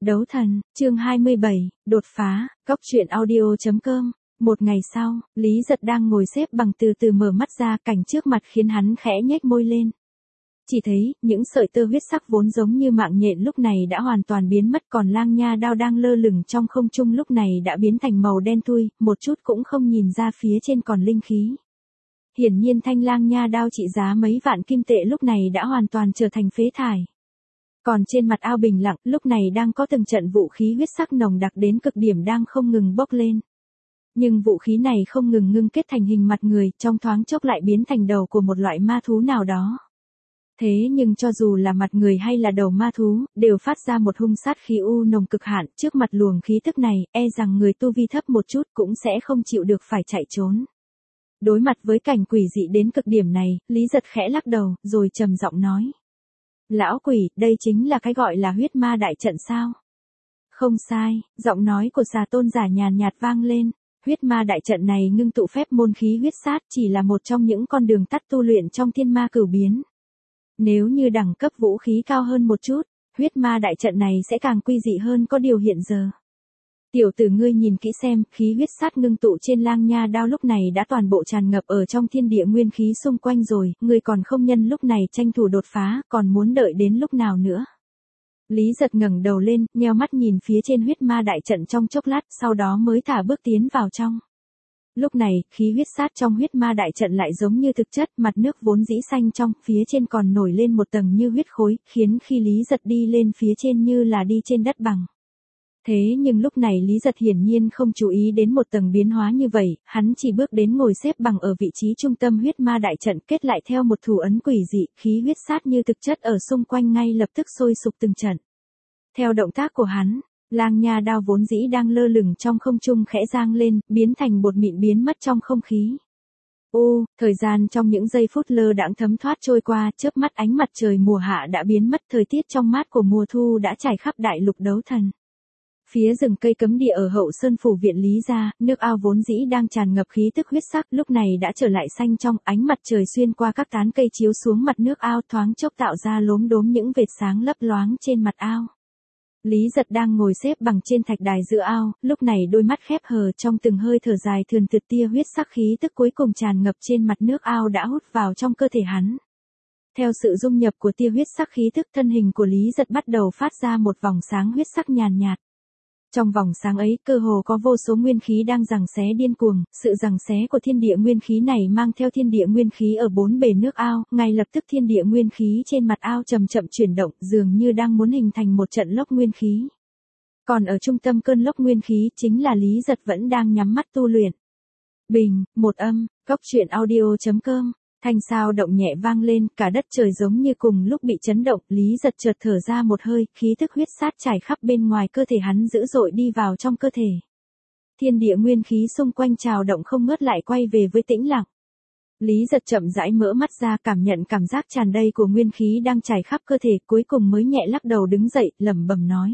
Đấu thần, chương 27, đột phá, góc truyện audio.com. Một ngày sau, Lý Giật đang ngồi xếp bằng từ từ mở mắt ra, cảnh trước mặt khiến hắn khẽ nhếch môi lên. Chỉ thấy, những sợi tơ huyết sắc vốn giống như mạng nhện lúc này đã hoàn toàn biến mất, còn lang nha đao đang lơ lửng trong không trung lúc này đã biến thành màu đen thui, một chút cũng không nhìn ra phía trên còn linh khí. Hiển nhiên thanh lang nha đao trị giá mấy vạn kim tệ lúc này đã hoàn toàn trở thành phế thải. Còn trên mặt ao bình lặng, lúc này đang có từng trận vũ khí huyết sắc nồng đặc đến cực điểm đang không ngừng bốc lên. Nhưng vũ khí này không ngừng ngưng kết thành hình mặt người, trong thoáng chốc lại biến thành đầu của một loại ma thú nào đó. Thế nhưng cho dù là mặt người hay là đầu ma thú, đều phát ra một hung sát khí u nồng cực hạn, trước mặt luồng khí tức này, e rằng người tu vi thấp một chút cũng sẽ không chịu được phải chạy trốn. Đối mặt với cảnh quỷ dị đến cực điểm này, Lý Giật khẽ lắc đầu, rồi trầm giọng nói. Lão quỷ, đây chính là cái gọi là huyết ma đại trận sao? Không sai, giọng nói của xà tôn giả nhàn nhạt vang lên. Huyết ma đại trận này ngưng tụ phép môn khí huyết sát chỉ là một trong những con đường tắt tu luyện trong thiên ma cửu biến. Nếu như đẳng cấp vũ khí cao hơn một chút, huyết ma đại trận này sẽ càng quy dị hơn có điều hiện giờ. Tiểu tử ngươi nhìn kỹ xem, khí huyết sát ngưng tụ trên lang nha đao lúc này đã toàn bộ tràn ngập ở trong thiên địa nguyên khí xung quanh rồi, ngươi còn không nhân lúc này tranh thủ đột phá, còn muốn đợi đến lúc nào nữa. Lý Giật ngẩng đầu lên, nheo mắt nhìn phía trên huyết ma đại trận trong chốc lát, sau đó mới thả bước tiến vào trong. Lúc này, khí huyết sát trong huyết ma đại trận lại giống như thực chất, mặt nước vốn dĩ xanh trong, phía trên còn nổi lên một tầng như huyết khối, khiến khi Lý Giật đi lên phía trên như là đi trên đất bằng. Thế nhưng lúc này Lý Giật hiển nhiên không chú ý đến một tầng biến hóa như vậy, hắn chỉ bước đến ngồi xếp bằng ở vị trí trung tâm huyết ma đại trận, kết lại theo một thủ ấn quỷ dị, khí huyết sát như thực chất ở xung quanh ngay lập tức sôi sục từng trận. Theo động tác của hắn, lang nha đao vốn dĩ đang lơ lửng trong không trung khẽ giang lên, biến thành bột mịn biến mất trong không khí. Thời gian trong những giây phút lơ đãng thấm thoát trôi qua, chớp mắt ánh mặt trời mùa hạ đã biến mất, thời tiết trong mát của mùa thu đã trải khắp đại lục đấu thần. Phía rừng cây cấm địa ở hậu sơn phủ viện Lý gia, nước ao vốn dĩ đang tràn ngập khí tức huyết sắc, lúc này đã trở lại xanh trong, ánh mặt trời xuyên qua các tán cây chiếu xuống mặt nước ao, thoáng chốc tạo ra lốm đốm những vệt sáng lấp loáng trên mặt ao. Lý Giật đang ngồi xếp bằng trên thạch đài giữa ao, lúc này đôi mắt khép hờ, trong từng hơi thở dài thườn thượt tia huyết sắc khí tức cuối cùng tràn ngập trên mặt nước ao đã hút vào trong cơ thể hắn. Theo sự dung nhập của tia huyết sắc khí tức, thân hình của Lý Giật bắt đầu phát ra một vòng sáng huyết sắc nhàn nhạt. Trong vòng sáng ấy, cơ hồ có vô số nguyên khí đang giằng xé điên cuồng, sự giằng xé của thiên địa nguyên khí này mang theo thiên địa nguyên khí ở bốn bề nước ao, ngay lập tức thiên địa nguyên khí trên mặt ao chậm chậm chuyển động, dường như đang muốn hình thành một trận lốc nguyên khí. Còn ở trung tâm cơn lốc nguyên khí chính là Lý Giật vẫn đang nhắm mắt tu luyện. Bình, một âm, góc truyện audio.com. Thanh sao động nhẹ vang lên, cả đất trời giống như cùng lúc bị chấn động, Lý Giật chợt thở ra một hơi, khí tức huyết sát trải khắp bên ngoài cơ thể hắn dữ dội đi vào trong cơ thể. Thiên địa nguyên khí xung quanh trào động không ngớt lại quay về với tĩnh lặng. Lý Giật chậm rãi mở mắt ra, cảm nhận cảm giác tràn đầy của nguyên khí đang trải khắp cơ thể, cuối cùng mới nhẹ lắc đầu đứng dậy, lẩm bẩm nói.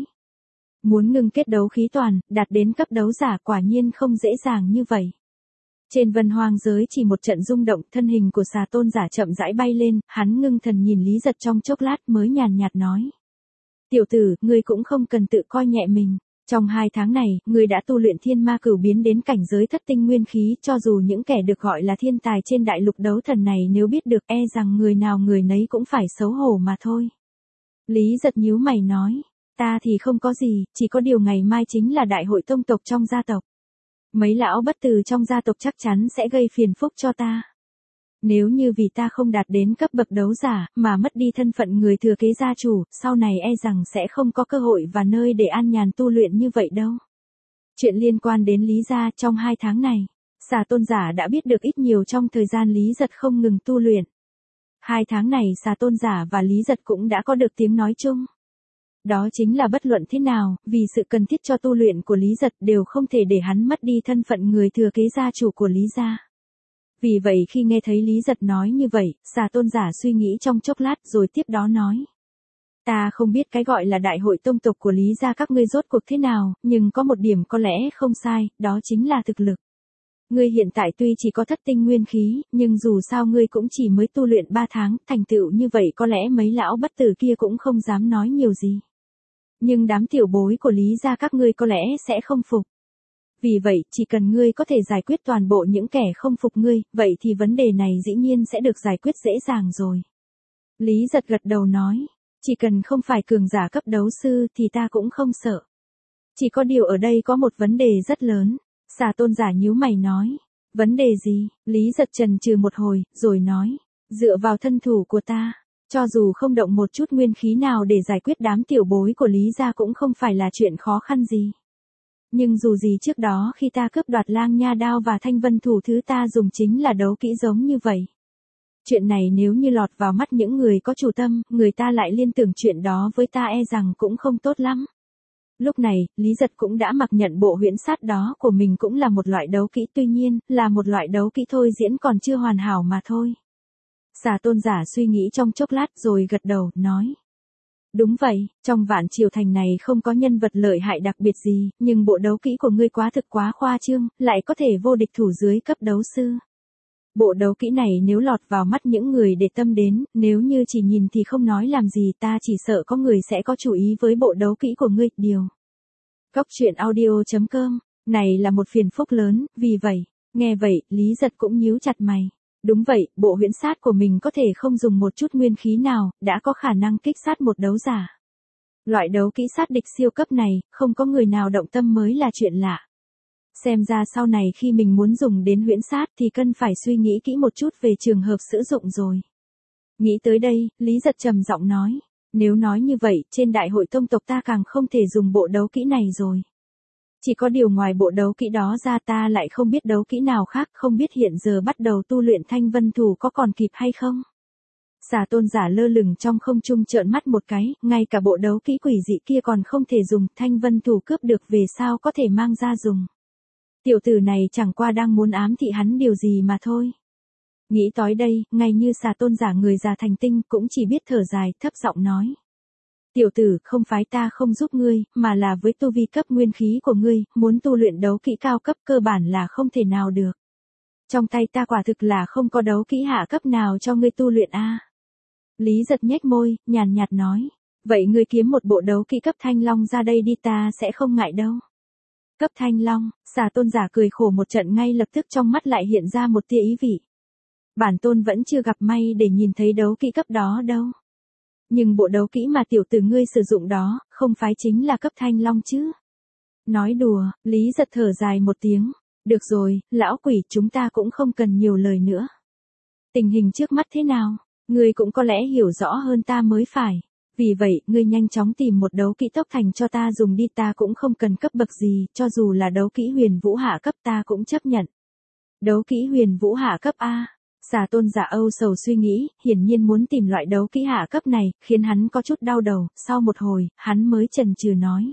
Muốn ngưng kết đấu khí toàn, đạt đến cấp đấu giả quả nhiên không dễ dàng như vậy. Trên vân hoang giới chỉ một trận rung động, thân hình của xà tôn giả chậm rãi bay lên, hắn ngưng thần nhìn Lý Giật trong chốc lát mới nhàn nhạt nói. Tiểu tử, ngươi cũng không cần tự coi nhẹ mình. Trong 2 tháng này, ngươi đã tu luyện thiên ma cửu biến đến cảnh giới thất tinh nguyên khí, cho dù những kẻ được gọi là thiên tài trên đại lục đấu thần này nếu biết được e rằng người nào người nấy cũng phải xấu hổ mà thôi. Lý Giật nhíu mày nói, ta thì không có gì, chỉ có điều ngày mai chính là đại hội tông tộc trong gia tộc. Mấy lão bất tử trong gia tộc chắc chắn sẽ gây phiền phức cho ta. Nếu như vì ta không đạt đến cấp bậc đấu giả, mà mất đi thân phận người thừa kế gia chủ, sau này e rằng sẽ không có cơ hội và nơi để an nhàn tu luyện như vậy đâu. Chuyện liên quan đến Lý gia trong 2 tháng này, xà tôn giả đã biết được ít nhiều trong thời gian Lý Giật không ngừng tu luyện. 2 tháng này xà tôn giả và Lý Giật cũng đã có được tiếng nói chung. Đó chính là bất luận thế nào, vì sự cần thiết cho tu luyện của Lý Giật đều không thể để hắn mất đi thân phận người thừa kế gia chủ của Lý gia. Vì vậy khi nghe thấy Lý Giật nói như vậy, xà tôn giả suy nghĩ trong chốc lát rồi tiếp đó nói. Ta không biết cái gọi là đại hội tông tộc của Lý gia các ngươi rốt cuộc thế nào, nhưng có một điểm có lẽ không sai, đó chính là thực lực. Ngươi hiện tại tuy chỉ có thất tinh nguyên khí, nhưng dù sao ngươi cũng chỉ mới tu luyện 3 tháng, thành tựu như vậy có lẽ mấy lão bất tử kia cũng không dám nói nhiều gì. Nhưng đám tiểu bối của Lý gia các ngươi có lẽ sẽ không phục. Vì vậy, chỉ cần ngươi có thể giải quyết toàn bộ những kẻ không phục ngươi, vậy thì vấn đề này dĩ nhiên sẽ được giải quyết dễ dàng rồi. Lý Giật gật đầu nói, chỉ cần không phải cường giả cấp đấu sư thì ta cũng không sợ. Chỉ có điều ở đây có một vấn đề rất lớn. Xà Tôn giả nhíu mày nói, vấn đề gì? Lý Giật chần chừ một hồi, rồi nói, dựa vào thân thủ của ta, cho dù không động một chút nguyên khí nào để giải quyết đám tiểu bối của Lý gia cũng không phải là chuyện khó khăn gì. Nhưng dù gì trước đó khi ta cướp đoạt Lang Nha đao và Thanh Vân thủ thứ ta dùng chính là đấu kỹ giống như vậy. Chuyện này nếu như lọt vào mắt những người có chủ tâm, người ta lại liên tưởng chuyện đó với ta e rằng cũng không tốt lắm. Lúc này, Lý Giật cũng đã mặc nhận bộ huyễn sát đó của mình cũng là một loại đấu kỹ, tuy nhiên, là một loại đấu kỹ thôi diễn còn chưa hoàn hảo mà thôi. Xà Tôn giả suy nghĩ trong chốc lát rồi gật đầu, nói. Đúng vậy, trong Vạn Triều Thành này không có nhân vật lợi hại đặc biệt gì, nhưng bộ đấu kỹ của ngươi quá thực quá khoa trương, lại có thể vô địch thủ dưới cấp đấu sư. Bộ đấu kỹ này nếu lọt vào mắt những người để tâm đến, nếu như chỉ nhìn thì không nói làm gì, ta chỉ sợ có người sẽ có chủ ý với bộ đấu kỹ của ngươi. Điều. Goctruyện.audio.com, này là một phiền phức lớn, vì vậy, nghe vậy, Lý Giật cũng nhíu chặt mày. Đúng vậy, bộ huyễn sát của mình có thể không dùng một chút nguyên khí nào, đã có khả năng kích sát một đấu giả. Loại đấu kỹ sát địch siêu cấp này, không có người nào động tâm mới là chuyện lạ. Xem ra sau này khi mình muốn dùng đến huyễn sát thì cần phải suy nghĩ kỹ một chút về trường hợp sử dụng rồi. Nghĩ tới đây, Lý Giật trầm giọng nói, nếu nói như vậy, trên đại hội tông tộc ta càng không thể dùng bộ đấu kỹ này rồi. Chỉ có điều ngoài bộ đấu kỹ đó ra ta lại không biết đấu kỹ nào khác, không biết hiện giờ bắt đầu tu luyện Thanh Vân thủ có còn kịp hay không. Xà Tôn giả lơ lửng trong không trung trợn mắt một cái, ngay cả bộ đấu kỹ quỷ dị kia còn không thể dùng, Thanh Vân thủ cướp được về sao có thể mang ra dùng. Tiểu tử này chẳng qua đang muốn ám thị hắn điều gì mà thôi. Nghĩ tới đây, ngay như Xà Tôn giả người già thành tinh cũng chỉ biết thở dài, thấp giọng nói. Tiểu tử, không phải ta không giúp ngươi, mà là với tu vi cấp nguyên khí của ngươi, muốn tu luyện đấu kỹ cao cấp cơ bản là không thể nào được. Trong tay ta quả thực là không có đấu kỹ hạ cấp nào cho ngươi tu luyện a. Lý Giật nhếch môi, nhàn nhạt nói, vậy ngươi kiếm một bộ đấu kỹ cấp Thanh Long ra đây đi, ta sẽ không ngại đâu. Cấp Thanh Long, Xà Tôn giả cười khổ một trận, ngay lập tức trong mắt lại hiện ra một tia ý vị. Bản tôn vẫn chưa gặp may để nhìn thấy đấu kỹ cấp đó đâu. Nhưng bộ đấu kỹ mà tiểu tử ngươi sử dụng đó, không phải chính là cấp Thanh Long chứ? Nói đùa, Lý Giật thở dài một tiếng. Được rồi, lão quỷ, chúng ta cũng không cần nhiều lời nữa. Tình hình trước mắt thế nào? Ngươi cũng có lẽ hiểu rõ hơn ta mới phải. Vì vậy, ngươi nhanh chóng tìm một đấu kỹ tốc thành cho ta dùng đi, ta cũng không cần cấp bậc gì, cho dù là đấu kỹ huyền vũ hạ cấp ta cũng chấp nhận. Đấu kỹ huyền vũ hạ cấp A. Xà Tôn giả âu sầu suy nghĩ, hiển nhiên muốn tìm loại đấu kỹ hạ cấp này, khiến hắn có chút đau đầu, sau một hồi, hắn mới chần chừ nói.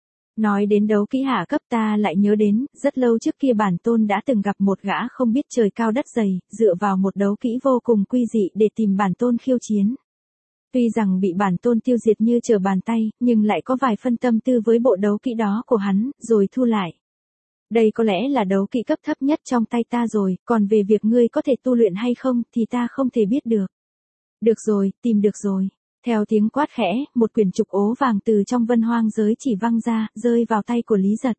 Nói đến đấu kỹ hạ cấp ta lại nhớ đến, rất lâu trước kia bản tôn đã từng gặp một gã không biết trời cao đất dày, dựa vào một đấu kỹ vô cùng quy dị để tìm bản tôn khiêu chiến. Tuy rằng bị bản tôn tiêu diệt như trở bàn tay, nhưng lại có vài phân tâm tư với bộ đấu kỹ đó của hắn, rồi thu lại. Đây có lẽ là đấu kỹ cấp thấp nhất trong tay ta rồi, còn về việc ngươi có thể tu luyện hay không thì ta không thể biết được. Được rồi, tìm được rồi. Theo tiếng quát khẽ, một quyển trục ố vàng từ trong vân hoang giới chỉ văng ra, rơi vào tay của Lý Giật.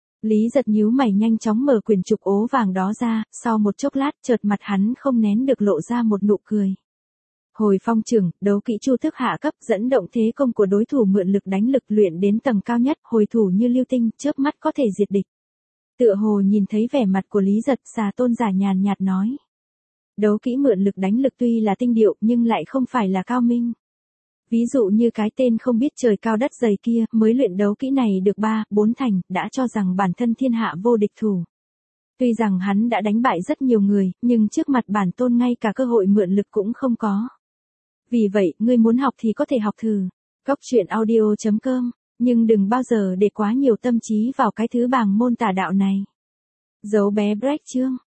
Lý Giật nhíu mày nhanh chóng mở quyển trục ố vàng đó ra, sau một chốc lát chợt mặt hắn không nén được lộ ra một nụ cười. Hồi phong trưởng, đấu kỹ chu thức hạ cấp dẫn động thế công của đối thủ, mượn lực đánh lực luyện đến tầng cao nhất, hồi thủ như lưu tinh, chớp mắt có thể diệt địch. Tựa hồ nhìn thấy vẻ mặt của Lý Giật, Xà Tôn giả nhàn nhạt nói. Đấu kỹ mượn lực đánh lực tuy là tinh điệu nhưng lại không phải là cao minh. Ví dụ như cái tên không biết trời cao đất dày kia, mới luyện đấu kỹ này được 3-4 thành, đã cho rằng bản thân thiên hạ vô địch thủ. Tuy rằng hắn đã đánh bại rất nhiều người, nhưng trước mặt bản tôn ngay cả cơ hội mượn lực cũng không có. Vì vậy, ngươi muốn học thì có thể học thử. Goctruyện.audio.com, nhưng đừng bao giờ để quá nhiều tâm trí vào cái thứ bàng môn tà đạo này. Dấu bé break chương.